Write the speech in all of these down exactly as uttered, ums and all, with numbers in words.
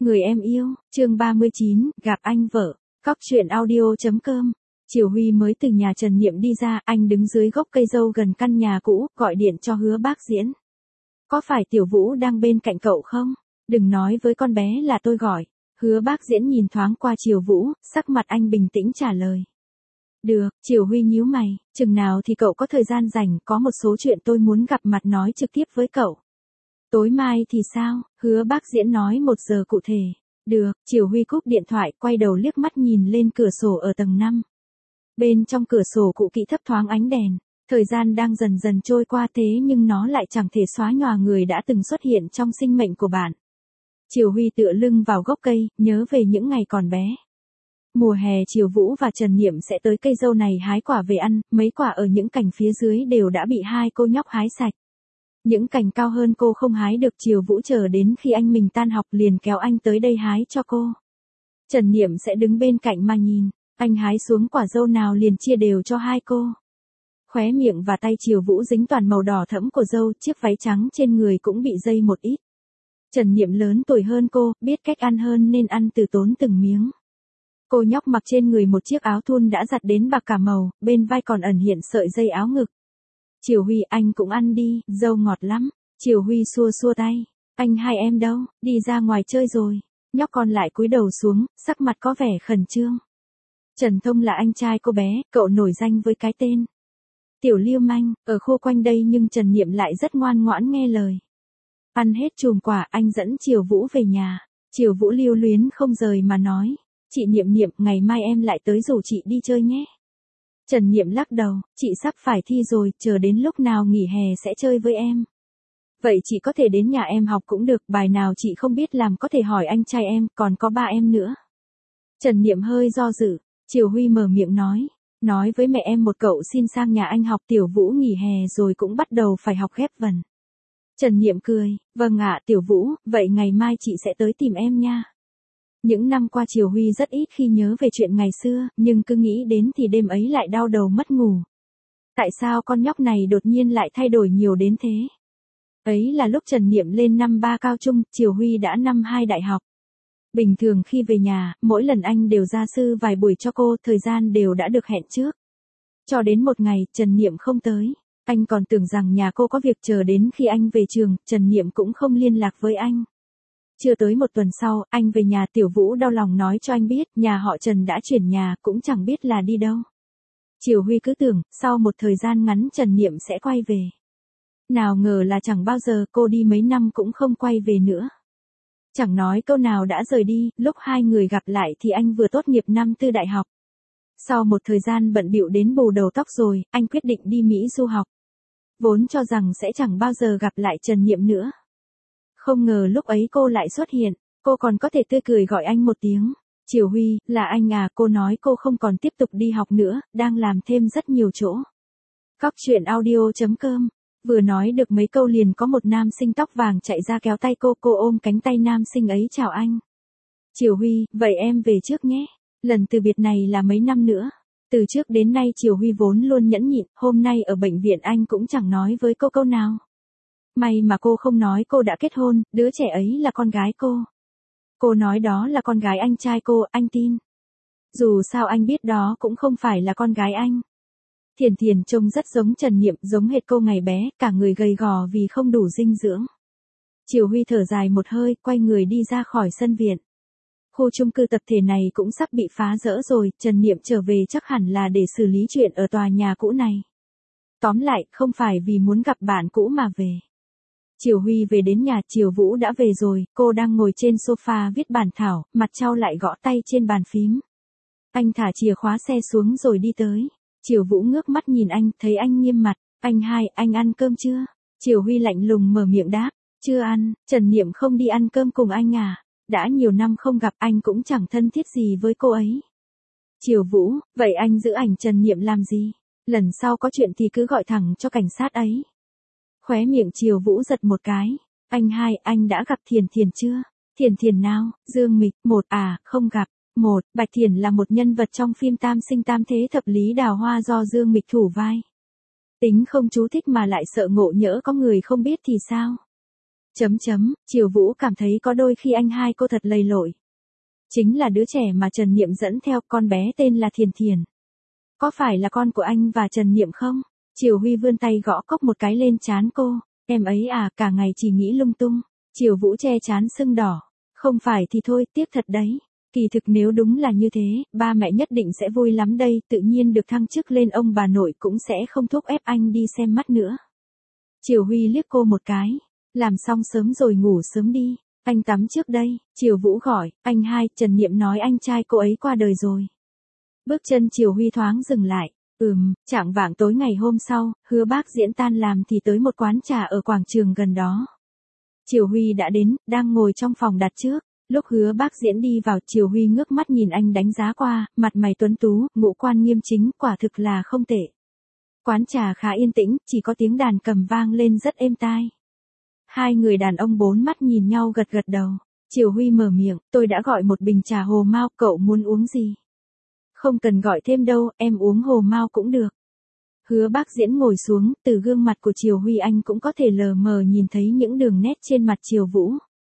Người em yêu, chương ba mươi chín, gặp anh vợ. Cóc truyện audio chấm com. Chiều Huy mới từ nhà Trần Niệm đi ra, anh đứng dưới gốc cây dâu gần căn nhà cũ, gọi điện cho Hứa Bác Diễn. Có phải Tiểu Vũ đang bên cạnh cậu không? Đừng nói với con bé là tôi gọi. Hứa Bác Diễn nhìn thoáng qua Triều Vũ, sắc mặt anh bình tĩnh trả lời. Được, Triều Huy nhíu mày, chừng nào thì cậu có thời gian rảnh, có một số chuyện tôi muốn gặp mặt nói trực tiếp với cậu. Tối mai thì sao? Hứa Bác Diễn nói một giờ cụ thể. Được, Triều Huy cúp điện thoại, quay đầu liếc mắt nhìn lên cửa sổ ở tầng năm. Bên trong cửa sổ cũ kỹ thấp thoáng ánh đèn, thời gian đang dần dần trôi qua thế nhưng nó lại chẳng thể xóa nhòa người đã từng xuất hiện trong sinh mệnh của bạn. Triều Huy tựa lưng vào gốc cây, nhớ về những ngày còn bé. Mùa hè Triều Vũ và Trần Niệm sẽ tới cây dâu này hái quả về ăn, mấy quả ở những cành phía dưới đều đã bị hai cô nhóc hái sạch. Những cành cao hơn cô không hái được, Triều Vũ chờ đến khi anh mình tan học liền kéo anh tới đây hái cho cô. Trần Niệm sẽ đứng bên cạnh mà nhìn, anh hái xuống quả dâu nào liền chia đều cho hai cô. Khóe miệng và tay Triều Vũ dính toàn màu đỏ thẫm của dâu, chiếc váy trắng trên người cũng bị dây một ít. Trần Niệm lớn tuổi hơn cô, biết cách ăn hơn nên ăn từ tốn từng miếng. Cô nhóc mặc trên người một chiếc áo thun đã giặt đến bạc cả màu, bên vai còn ẩn hiện sợi dây áo ngực. Triều Huy, anh cũng ăn đi, dâu ngọt lắm. Triều Huy xua xua tay. Anh hai em đâu, đi ra ngoài chơi rồi. Nhóc con lại cúi đầu xuống, sắc mặt có vẻ khẩn trương. Trần Thông là anh trai cô bé, cậu nổi danh với cái tên Tiểu Lưu Manh, ở khu quanh đây nhưng Trần Niệm lại rất ngoan ngoãn nghe lời. Ăn hết chùm quả, anh dẫn Triều Vũ về nhà. Triều Vũ lưu luyến không rời mà nói. Chị Niệm Niệm, ngày mai em lại tới rủ chị đi chơi nhé. Trần Niệm lắc đầu, chị sắp phải thi rồi, chờ đến lúc nào nghỉ hè sẽ chơi với em. Vậy chị có thể đến nhà em học cũng được, bài nào chị không biết làm có thể hỏi anh trai em, còn có ba em nữa. Trần Niệm hơi do dự, Triều Huy mở miệng nói, nói với mẹ em một cậu xin sang nhà anh học. Tiểu Vũ nghỉ hè rồi cũng bắt đầu phải học ghép vần. Trần Niệm cười, vâng ạ Tiểu Vũ, vậy ngày mai chị sẽ tới tìm em nha. Những năm qua Triều Huy rất ít khi nhớ về chuyện ngày xưa, nhưng cứ nghĩ đến thì đêm ấy lại đau đầu mất ngủ. Tại sao con nhóc này đột nhiên lại thay đổi nhiều đến thế? Ấy là lúc Trần Niệm lên năm ba cao trung, Triều Huy đã năm hai đại học. Bình thường khi về nhà, mỗi lần anh đều gia sư vài buổi cho cô, thời gian đều đã được hẹn trước. Cho đến một ngày, Trần Niệm không tới. Anh còn tưởng rằng nhà cô có việc, chờ đến khi anh về trường, Trần Niệm cũng không liên lạc với anh. Chưa tới một tuần sau, anh về nhà, Tiểu Vũ đau lòng nói cho anh biết, nhà họ Trần đã chuyển nhà, cũng chẳng biết là đi đâu. Triều Huy cứ tưởng, sau một thời gian ngắn Trần Niệm sẽ quay về. Nào ngờ là chẳng bao giờ, cô đi mấy năm cũng không quay về nữa. Chẳng nói câu nào đã rời đi, lúc hai người gặp lại thì anh vừa tốt nghiệp năm tư đại học. Sau một thời gian bận bịu đến bù đầu tóc rồi, anh quyết định đi Mỹ du học. Vốn cho rằng sẽ chẳng bao giờ gặp lại Trần Niệm nữa. Không ngờ lúc ấy cô lại xuất hiện, cô còn có thể tươi cười gọi anh một tiếng. Triều Huy, là anh à, cô nói cô không còn tiếp tục đi học nữa, đang làm thêm rất nhiều chỗ. Cóc truyện audio chấm com. Vừa nói được mấy câu liền có một nam sinh tóc vàng chạy ra kéo tay cô, cô ôm cánh tay nam sinh ấy chào anh. Triều Huy, vậy em về trước nhé. Lần từ biệt này là mấy năm nữa. Từ trước đến nay Triều Huy vốn luôn nhẫn nhịn, hôm nay ở bệnh viện anh cũng chẳng nói với cô câu nào. May mà cô không nói cô đã kết hôn, đứa trẻ ấy là con gái cô. Cô nói đó là con gái anh trai cô, anh tin. Dù sao anh biết đó cũng không phải là con gái anh. Thiền Thiền trông rất giống Trần Niệm, giống hệt cô ngày bé, cả người gầy gò vì không đủ dinh dưỡng. Triều Huy thở dài một hơi, quay người đi ra khỏi sân viện. Khu chung cư tập thể này cũng sắp bị phá rỡ rồi, Trần Niệm trở về chắc hẳn là để xử lý chuyện ở tòa nhà cũ này. Tóm lại, không phải vì muốn gặp bạn cũ mà về. Triều Huy về đến nhà, Triều Vũ đã về rồi, cô đang ngồi trên sofa viết bản thảo, mặt trao lại gõ tay trên bàn phím. Anh thả chìa khóa xe xuống rồi đi tới. Triều Vũ ngước mắt nhìn anh, thấy anh nghiêm mặt. Anh hai, anh ăn cơm chưa? Triều Huy lạnh lùng mở miệng đáp. Chưa ăn. Trần Niệm không đi ăn cơm cùng anh à? Đã nhiều năm không gặp, anh cũng chẳng thân thiết gì với cô ấy. Triều Vũ, vậy anh giữ ảnh Trần Niệm làm gì? Lần sau có chuyện thì cứ gọi thẳng cho cảnh sát ấy. Khóe miệng Triều Vũ giật một cái. Anh hai, anh đã gặp Thiền Thiền chưa? Thiền Thiền nào? Dương Mịch, một à, không gặp. Một, Bạch Thiền là một nhân vật trong phim Tam Sinh Tam Thế Thập Lý Đào Hoa do Dương Mịch thủ vai. Tính không chú thích mà lại sợ ngộ nhỡ có người không biết thì sao? Chấm chấm, Triều Vũ cảm thấy có đôi khi anh hai cô thật lầy lội. Chính là đứa trẻ mà Trần Niệm dẫn theo, con bé tên là Thiền Thiền. Có phải là con của anh và Trần Niệm không? Triều Huy vươn tay gõ cốc một cái lên trán cô. Em ấy à, cả ngày chỉ nghĩ lung tung. Triều Vũ che trán sưng đỏ. Không phải thì thôi, tiếc thật đấy. Kỳ thực nếu đúng là như thế, ba mẹ nhất định sẽ vui lắm đây, tự nhiên được thăng chức lên ông bà nội cũng sẽ không thúc ép anh đi xem mắt nữa. Triều Huy liếc cô một cái. Làm xong sớm rồi ngủ sớm đi. Anh tắm trước đây. Triều Vũ gọi, anh hai, Trần Niệm nói anh trai cô ấy qua đời rồi. Bước chân Triều Huy thoáng dừng lại. Ừm, chạng vạng tối ngày hôm sau, Hứa Bác Diễn tan làm thì tới một quán trà ở quảng trường gần đó. Triều Huy đã đến, đang ngồi trong phòng đặt trước. Lúc Hứa Bác Diễn đi vào, Triều Huy ngước mắt nhìn anh đánh giá qua, mặt mày tuấn tú, ngũ quan nghiêm chính, quả thực là không tệ. Quán trà khá yên tĩnh, chỉ có tiếng đàn cầm vang lên rất êm tai. Hai người đàn ông bốn mắt nhìn nhau gật gật đầu. Triều Huy mở miệng, tôi đã gọi một bình trà hồ mao, cậu muốn uống gì? Không cần gọi thêm đâu, em uống hồ mao cũng được. Hứa Bác Diễn ngồi xuống, từ gương mặt của Triều Huy anh cũng có thể lờ mờ nhìn thấy những đường nét trên mặt Triều Vũ.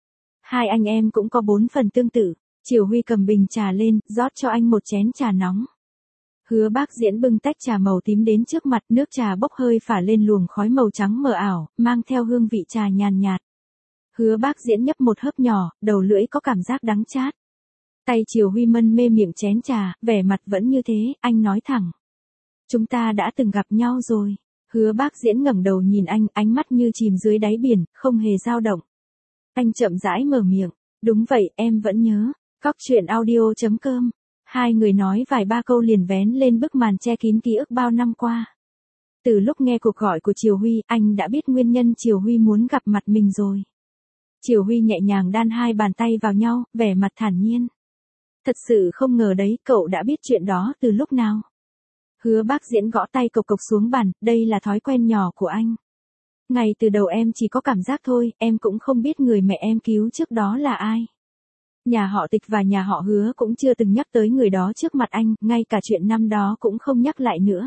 Hai anh em cũng có bốn phần tương tự. Triều Huy cầm bình trà lên, rót cho anh một chén trà nóng. Hứa Bác Diễn bưng tách trà màu tím đến trước mặt, nước trà bốc hơi phả lên luồng khói màu trắng mờ ảo, mang theo hương vị trà nhàn nhạt. Hứa Bác Diễn nhấp một hớp nhỏ, đầu lưỡi có cảm giác đắng chát. Tay Triều Huy mân mê miệng chén trà, vẻ mặt vẫn như thế, anh nói thẳng. Chúng ta đã từng gặp nhau rồi. Hứa Bác Diễn ngẩng đầu nhìn anh, ánh mắt như chìm dưới đáy biển, không hề dao động. Anh chậm rãi mở miệng. Đúng vậy, em vẫn nhớ. Cóc truyện audio chấm com. Hai người nói vài ba câu liền vén lên bức màn che kín ký ức bao năm qua. Từ lúc nghe cuộc gọi của Triều Huy, anh đã biết nguyên nhân Triều Huy muốn gặp mặt mình rồi. Triều Huy nhẹ nhàng đan hai bàn tay vào nhau, vẻ mặt thản nhiên. Thật sự không ngờ đấy, cậu đã biết chuyện đó từ lúc nào? Hứa Bác Diễn gõ tay cộc cộc xuống bàn, đây là thói quen nhỏ của anh. Ngay từ đầu em chỉ có cảm giác thôi, em cũng không biết người mẹ em cứu trước đó là ai. Nhà họ Tịch và nhà họ Hứa cũng chưa từng nhắc tới người đó trước mặt anh, ngay cả chuyện năm đó cũng không nhắc lại nữa.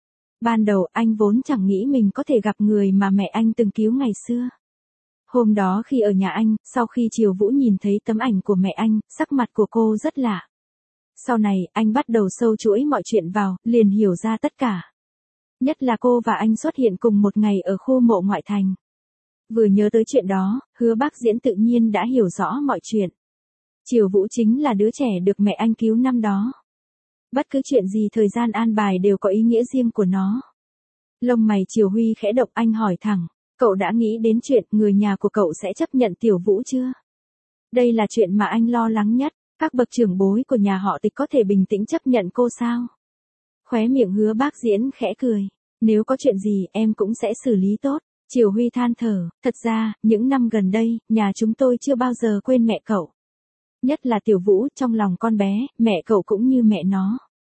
Ban đầu anh vốn chẳng nghĩ mình có thể gặp người mà mẹ anh từng cứu ngày xưa. Hôm đó khi ở nhà anh, sau khi Triều Vũ nhìn thấy tấm ảnh của mẹ anh, sắc mặt của cô rất lạ. Sau này, anh bắt đầu sâu chuỗi mọi chuyện vào, liền hiểu ra tất cả. Nhất là cô và anh xuất hiện cùng một ngày ở khu mộ ngoại thành. Vừa nhớ tới chuyện đó, Hứa Bác Diễn tự nhiên đã hiểu rõ mọi chuyện. Triều Vũ chính là đứa trẻ được mẹ anh cứu năm đó. Bất cứ chuyện gì thời gian an bài đều có ý nghĩa riêng của nó. Lông mày Triều Huy khẽ động, anh hỏi thẳng. Cậu đã nghĩ đến chuyện người nhà của cậu sẽ chấp nhận Tiểu Vũ chưa? Đây là chuyện mà anh lo lắng nhất. Các bậc trưởng bối của nhà họ Tịch có thể bình tĩnh chấp nhận cô sao? Khóe miệng Hứa Bác Diễn khẽ cười. Nếu có chuyện gì em cũng sẽ xử lý tốt. Triều Huy than thở. Thật ra, những năm gần đây, nhà chúng tôi chưa bao giờ quên mẹ cậu. Nhất là Tiểu Vũ, trong lòng con bé, mẹ cậu cũng như mẹ nó.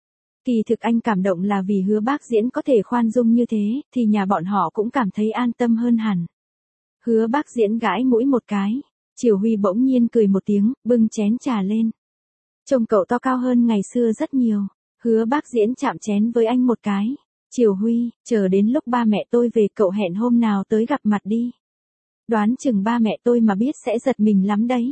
Kỳ thực anh cảm động là vì Hứa Bác Diễn có thể khoan dung như thế, thì nhà bọn họ cũng cảm thấy an tâm hơn hẳn. Hứa Bác Diễn gãi mũi một cái. Triều Huy bỗng nhiên cười một tiếng, bưng chén trà lên. Trông cậu to cao hơn ngày xưa rất nhiều. Hứa Bác Diễn chạm chén với anh một cái. Triều Huy, chờ đến lúc ba mẹ tôi về cậu hẹn hôm nào tới gặp mặt đi. Đoán chừng ba mẹ tôi mà biết sẽ giật mình lắm đấy.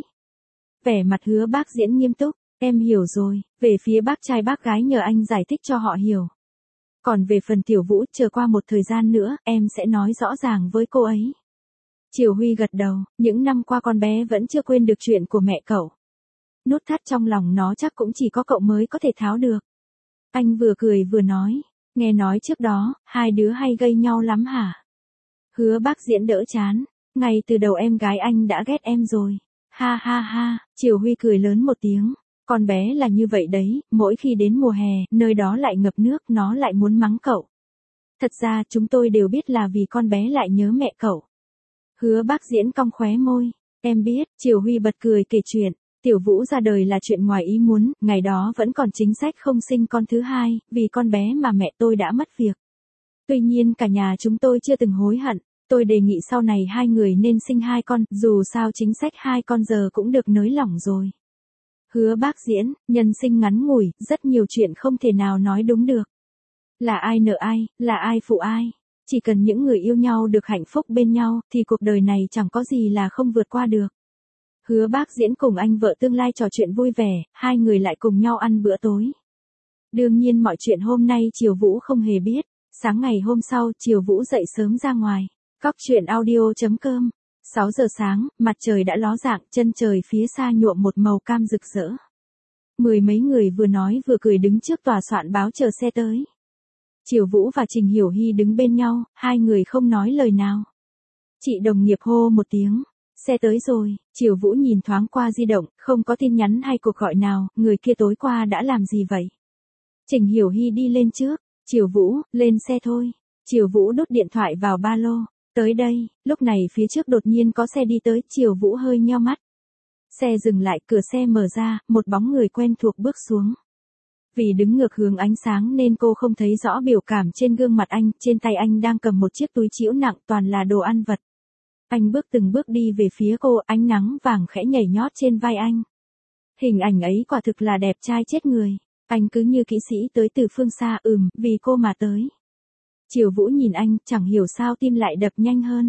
Vẻ mặt Hứa Bác Diễn nghiêm túc. Em hiểu rồi, về phía bác trai bác gái nhờ anh giải thích cho họ hiểu. Còn về phần Tiểu Vũ, chờ qua một thời gian nữa, em sẽ nói rõ ràng với cô ấy. Triều Huy gật đầu, những năm qua con bé vẫn chưa quên được chuyện của mẹ cậu. Nút thắt trong lòng nó chắc cũng chỉ có cậu mới có thể tháo được. Anh vừa cười vừa nói, nghe nói trước đó, hai đứa hay gây nhau lắm hả? Hứa Bác Diễn đỡ chán, ngay từ đầu em gái anh đã ghét em rồi. Ha ha ha, Triều Huy cười lớn một tiếng. Con bé là như vậy đấy, mỗi khi đến mùa hè, nơi đó lại ngập nước, nó lại muốn mắng cậu. Thật ra chúng tôi đều biết là vì con bé lại nhớ mẹ cậu. Hứa Bác Diễn cong khóe môi. Em biết, Triều Huy bật cười kể chuyện. Tiểu Vũ ra đời là chuyện ngoài ý muốn, ngày đó vẫn còn chính sách không sinh con thứ hai, vì con bé mà mẹ tôi đã mất việc. Tuy nhiên cả nhà chúng tôi chưa từng hối hận. Tôi đề nghị sau này hai người nên sinh hai con, dù sao chính sách hai con giờ cũng được nới lỏng rồi. Hứa Bác Diễn, nhân sinh ngắn ngủi, rất nhiều chuyện không thể nào nói đúng được. Là ai nợ ai, là ai phụ ai. Chỉ cần những người yêu nhau được hạnh phúc bên nhau, thì cuộc đời này chẳng có gì là không vượt qua được. Hứa Bác Diễn cùng anh vợ tương lai trò chuyện vui vẻ, hai người lại cùng nhau ăn bữa tối. Đương nhiên mọi chuyện hôm nay Triều Vũ không hề biết. Sáng ngày hôm sau, Triều Vũ dậy sớm ra ngoài. Cóc truyện audio chấm com. sáu giờ sáng, mặt trời đã ló dạng, chân trời phía xa nhuộm một màu cam rực rỡ. Mười mấy người vừa nói vừa cười đứng trước tòa soạn báo chờ xe tới. Triều Vũ và Trình Hiểu Hy đứng bên nhau, hai người không nói lời nào. Chị đồng nghiệp hô một tiếng. Xe tới rồi, Triều Vũ nhìn thoáng qua di động, không có tin nhắn hay cuộc gọi nào, người kia tối qua đã làm gì vậy? Trình Hiểu Hy đi lên trước, Triều Vũ, lên xe thôi. Triều Vũ đút điện thoại vào ba lô, tới đây, lúc này phía trước đột nhiên có xe đi tới, Triều Vũ hơi nheo mắt. Xe dừng lại, cửa xe mở ra, một bóng người quen thuộc bước xuống. Vì đứng ngược hướng ánh sáng nên cô không thấy rõ biểu cảm trên gương mặt anh, trên tay anh đang cầm một chiếc túi trĩu nặng toàn là đồ ăn vặt. Anh bước từng bước đi về phía cô, ánh nắng vàng khẽ nhảy nhót trên vai anh. Hình ảnh ấy quả thực là đẹp trai chết người. Anh cứ như kỹ sĩ tới từ phương xa, ừm, vì cô mà tới. Triều Vũ nhìn anh, chẳng hiểu sao tim lại đập nhanh hơn.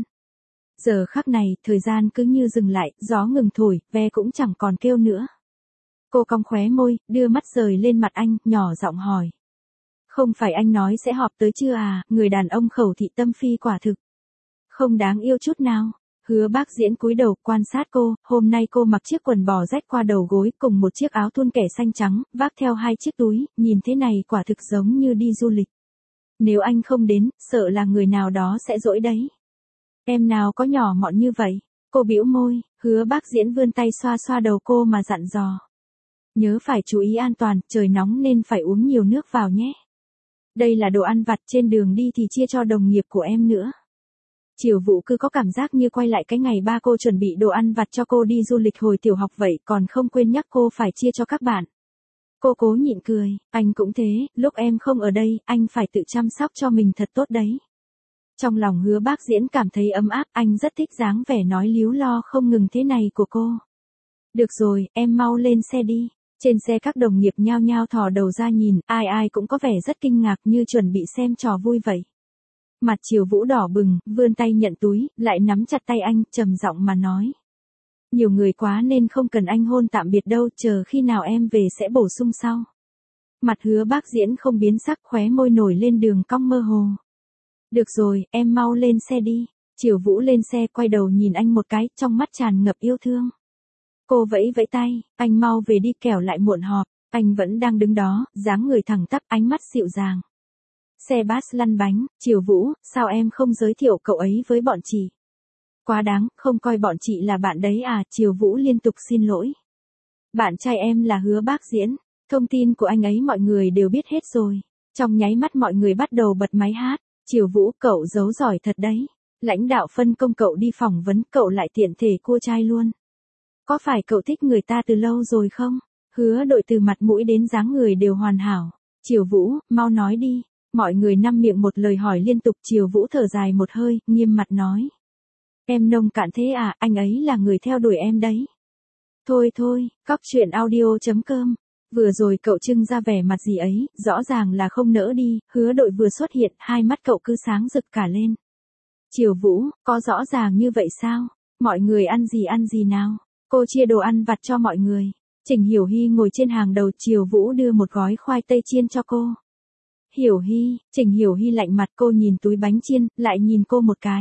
Giờ khắc này, thời gian cứ như dừng lại, gió ngừng thổi, ve cũng chẳng còn kêu nữa. Cô cong khóe môi, đưa mắt rời lên mặt anh, nhỏ giọng hỏi. Không phải anh nói sẽ họp tới chưa à, người đàn ông khẩu thị tâm phi quả thực. Không đáng yêu chút nào. Hứa Bác Diễn cúi đầu quan sát cô, hôm nay cô mặc chiếc quần bò rách qua đầu gối cùng một chiếc áo thun kẻ xanh trắng, vác theo hai chiếc túi, nhìn thế này quả thực giống như đi du lịch. Nếu anh không đến, sợ là người nào đó sẽ dỗi đấy. Em nào có nhỏ mọn như vậy? Cô bĩu môi, Hứa Bác Diễn vươn tay xoa xoa đầu cô mà dặn dò. Nhớ phải chú ý an toàn, trời nóng nên phải uống nhiều nước vào nhé. Đây là đồ ăn vặt, trên đường đi thì chia cho đồng nghiệp của em nữa. Triều Vũ cứ có cảm giác như quay lại cái ngày ba cô chuẩn bị đồ ăn vặt cho cô đi du lịch hồi tiểu học vậy, còn không quên nhắc cô phải chia cho các bạn. Cô cố nhịn cười, anh cũng thế, lúc em không ở đây, anh phải tự chăm sóc cho mình thật tốt đấy. Trong lòng Hứa Bác Diễn cảm thấy ấm áp, anh rất thích dáng vẻ nói líu lo không ngừng thế này của cô. Được rồi, em mau lên xe đi. Trên xe các đồng nghiệp nhao nhao thò đầu ra nhìn, ai ai cũng có vẻ rất kinh ngạc như chuẩn bị xem trò vui vậy. Mặt Triều Vũ đỏ bừng, vươn tay nhận túi, lại nắm chặt tay anh, trầm giọng mà nói. Nhiều người quá nên không cần anh hôn tạm biệt đâu, chờ khi nào em về sẽ bổ sung sau. Mặt Hứa Bác Diễn không biến sắc, khóe môi nổi lên đường cong mơ hồ. Được rồi, em mau lên xe đi. Triều Vũ lên xe quay đầu nhìn anh một cái, trong mắt tràn ngập yêu thương. Cô vẫy vẫy tay, anh mau về đi kẻo lại muộn họp. Anh vẫn đang đứng đó, dáng người thẳng tắp, ánh mắt dịu dàng. Xe bus lăn bánh, Triều Vũ, sao em không giới thiệu cậu ấy với bọn chị? Quá đáng, không coi bọn chị là bạn đấy à, Triều Vũ liên tục xin lỗi. Bạn trai em là Hứa Bác Diễn, thông tin của anh ấy mọi người đều biết hết rồi. Trong nháy mắt mọi người bắt đầu bật máy hát, Triều Vũ cậu giấu giỏi thật đấy. Lãnh đạo phân công cậu đi phỏng vấn, cậu lại tiện thể cua trai luôn. Có phải cậu thích người ta từ lâu rồi không? Hứa Đội từ mặt mũi đến dáng người đều hoàn hảo. Triều Vũ, mau nói đi. Mọi người năm miệng một lời hỏi liên tục, Triều Vũ thở dài một hơi, nghiêm mặt nói. Em nông cạn thế à, anh ấy là người theo đuổi em đấy. Thôi thôi, cóc truyện audio chấm com. Vừa rồi cậu trưng ra vẻ mặt gì ấy, rõ ràng là không nỡ đi, Hứa Đội vừa xuất hiện, hai mắt cậu cứ sáng rực cả lên. Triều Vũ, có rõ ràng như vậy sao? Mọi người ăn gì ăn gì nào? Cô chia đồ ăn vặt cho mọi người. Trình Hiểu Hy ngồi trên hàng đầu, Triều Vũ đưa một gói khoai tây chiên cho cô. Hiểu Hy, Trình Hiểu Hy lạnh mặt, cô nhìn túi bánh chiên, lại nhìn cô một cái.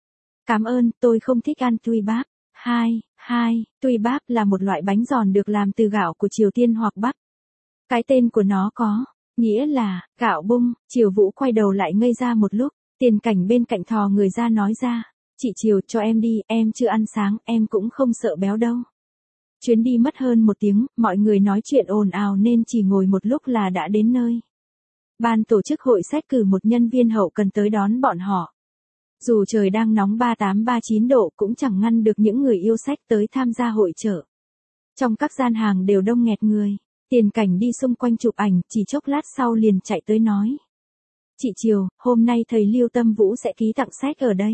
Cảm ơn, tôi không thích ăn tui báp. Hai, hai, tui báp là một loại bánh giòn được làm từ gạo của Triều Tiên hoặc Bắc. Cái tên của nó có nghĩa là gạo bung. Triều Vũ quay đầu lại ngây ra một lúc, Tiền Cảnh bên cạnh thò người ra nói ra. Chị Triều, cho em đi, em chưa ăn sáng, em cũng không sợ béo đâu. Chuyến đi mất hơn một tiếng, mọi người nói chuyện ồn ào nên chỉ ngồi một lúc là đã đến nơi. Ban tổ chức hội sách cử một nhân viên hậu cần tới đón bọn họ. Dù trời đang nóng ba mươi tám ba mươi chín độ cũng chẳng ngăn được những người yêu sách tới tham gia hội chợ. Trong các gian hàng đều đông nghẹt người. Tiền Cảnh đi xung quanh chụp ảnh, chỉ chốc lát sau liền chạy tới nói. Chị Triều, hôm nay thầy Lưu Tâm Vũ sẽ ký tặng sách ở đây.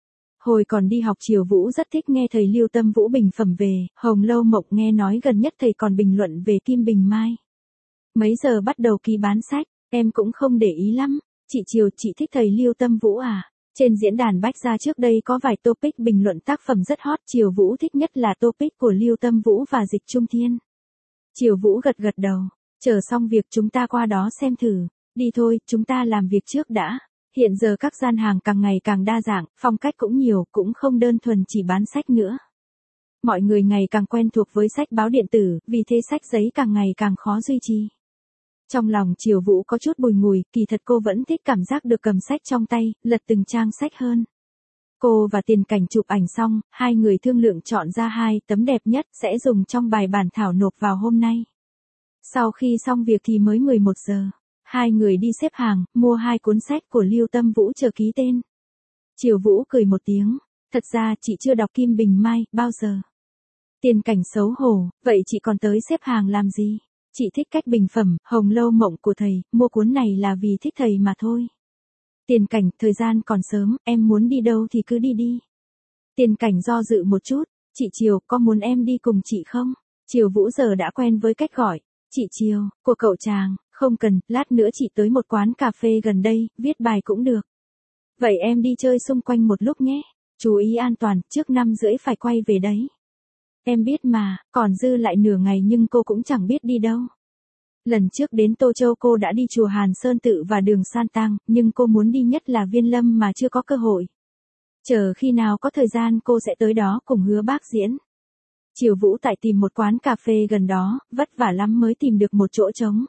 Hồi còn đi học Triều Vũ rất thích nghe thầy Lưu Tâm Vũ bình phẩm về Hồng Lâu Mộng, nghe nói gần nhất thầy còn bình luận về Kim Bình Mai. Mấy giờ bắt đầu ký bán sách, em cũng không để ý lắm. Chị Triều, chị thích thầy Lưu Tâm Vũ à? Trên diễn đàn Bách Gia trước đây có vài topic bình luận tác phẩm rất hot, Triều Vũ thích nhất là topic của Lưu Tâm Vũ và Dịch Trung Thiên. Triều Vũ gật gật đầu, chờ xong việc chúng ta qua đó xem thử. Đi thôi, chúng ta làm việc trước đã. Hiện giờ các gian hàng càng ngày càng đa dạng, phong cách cũng nhiều, cũng không đơn thuần chỉ bán sách nữa. Mọi người ngày càng quen thuộc với sách báo điện tử, vì thế sách giấy càng ngày càng khó duy trì. Trong lòng Triều Vũ có chút bùi ngùi, kỳ thật cô vẫn thích cảm giác được cầm sách trong tay, lật từng trang sách hơn. Cô và Tiền Cảnh chụp ảnh xong, hai người thương lượng chọn ra hai tấm đẹp nhất sẽ dùng trong bài bản thảo nộp vào hôm nay. Sau khi xong việc thì mới mười một giờ. Hai người đi xếp hàng, mua hai cuốn sách của Lưu Tâm Vũ chờ ký tên. Triều Vũ cười một tiếng. Thật ra chị chưa đọc Kim Bình Mai, bao giờ. Tiền Cảnh xấu hổ, vậy chị còn tới xếp hàng làm gì? Chị thích cách bình phẩm, Hồng Lâu Mộng của thầy, mua cuốn này là vì thích thầy mà thôi. Tiền Cảnh, thời gian còn sớm, em muốn đi đâu thì cứ đi đi. Tiền Cảnh do dự một chút, chị Triều, có muốn em đi cùng chị không? Triều Vũ giờ đã quen với cách gọi, chị Triều, của cậu chàng, không cần, lát nữa chị tới một quán cà phê gần đây, viết bài cũng được. Vậy em đi chơi xung quanh một lúc nhé, chú ý an toàn, trước năm rưỡi phải quay về đấy. Em biết mà, còn dư lại nửa ngày nhưng cô cũng chẳng biết đi đâu. Lần trước đến Tô Châu cô đã đi chùa Hàn Sơn Tự và đường San Tang, nhưng cô muốn đi nhất là Viên Lâm mà chưa có cơ hội. Chờ khi nào có thời gian cô sẽ tới đó cùng Hứa Bác diễn. Triều Vũ tại tìm một quán cà phê gần đó, vất vả lắm mới tìm được một chỗ trống.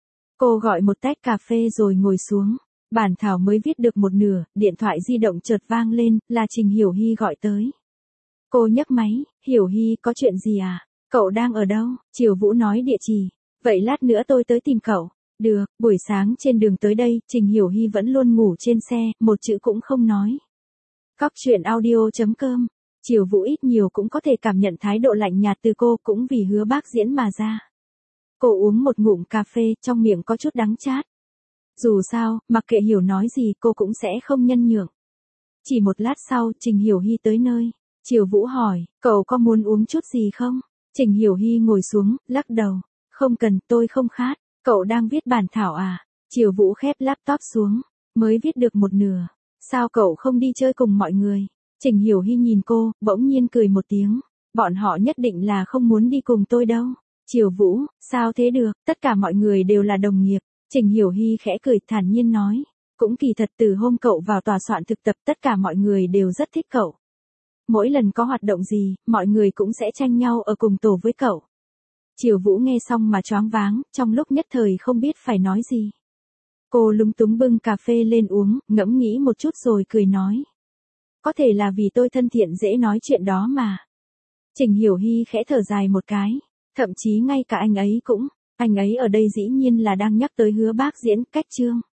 Cô gọi một tách cà phê rồi ngồi xuống. Bản thảo mới viết được một nửa, điện thoại di động chợt vang lên, là Trình Hiểu Hy gọi tới. Cô nhấc máy, Hiểu Hy, có chuyện gì à? Cậu đang ở đâu? Triều Vũ nói địa chỉ. Vậy lát nữa tôi tới tìm cậu. Được, buổi sáng trên đường tới đây, Trình Hiểu Hy vẫn luôn ngủ trên xe, một chữ cũng không nói. Cóc truyện audio chấm com. Triều Vũ ít nhiều cũng có thể cảm nhận thái độ lạnh nhạt từ cô, cũng vì Hứa Bác diễn mà ra. Cô uống một ngụm cà phê, trong miệng có chút đắng chát. Dù sao, mặc kệ Hiểu nói gì cô cũng sẽ không nhân nhượng. Chỉ một lát sau, Trình Hiểu Hy tới nơi. Triều Vũ hỏi, cậu có muốn uống chút gì không? Trình Hiểu Hy ngồi xuống, lắc đầu. Không cần, tôi không khát. Cậu đang viết bản thảo à? Triều Vũ khép laptop xuống. Mới viết được một nửa. Sao cậu không đi chơi cùng mọi người? Trình Hiểu Hy nhìn cô, bỗng nhiên cười một tiếng. Bọn họ nhất định là không muốn đi cùng tôi đâu. Triều Vũ, sao thế được, tất cả mọi người đều là đồng nghiệp. Trình Hiểu Hy khẽ cười thản nhiên nói. Cũng kỳ thật từ hôm cậu vào tòa soạn thực tập tất cả mọi người đều rất thích cậu. Mỗi lần có hoạt động gì, mọi người cũng sẽ tranh nhau ở cùng tổ với cậu. Triều Vũ nghe xong mà choáng váng, trong lúc nhất thời không biết phải nói gì. Cô lúng túng bưng cà phê lên uống, ngẫm nghĩ một chút rồi cười nói. Có thể là vì tôi thân thiện dễ nói chuyện đó mà. Trình Hiểu Hy khẽ thở dài một cái. Thậm chí ngay cả anh ấy cũng, anh ấy ở đây dĩ nhiên là đang nhắc tới Hứa Bác diễn, cách chương.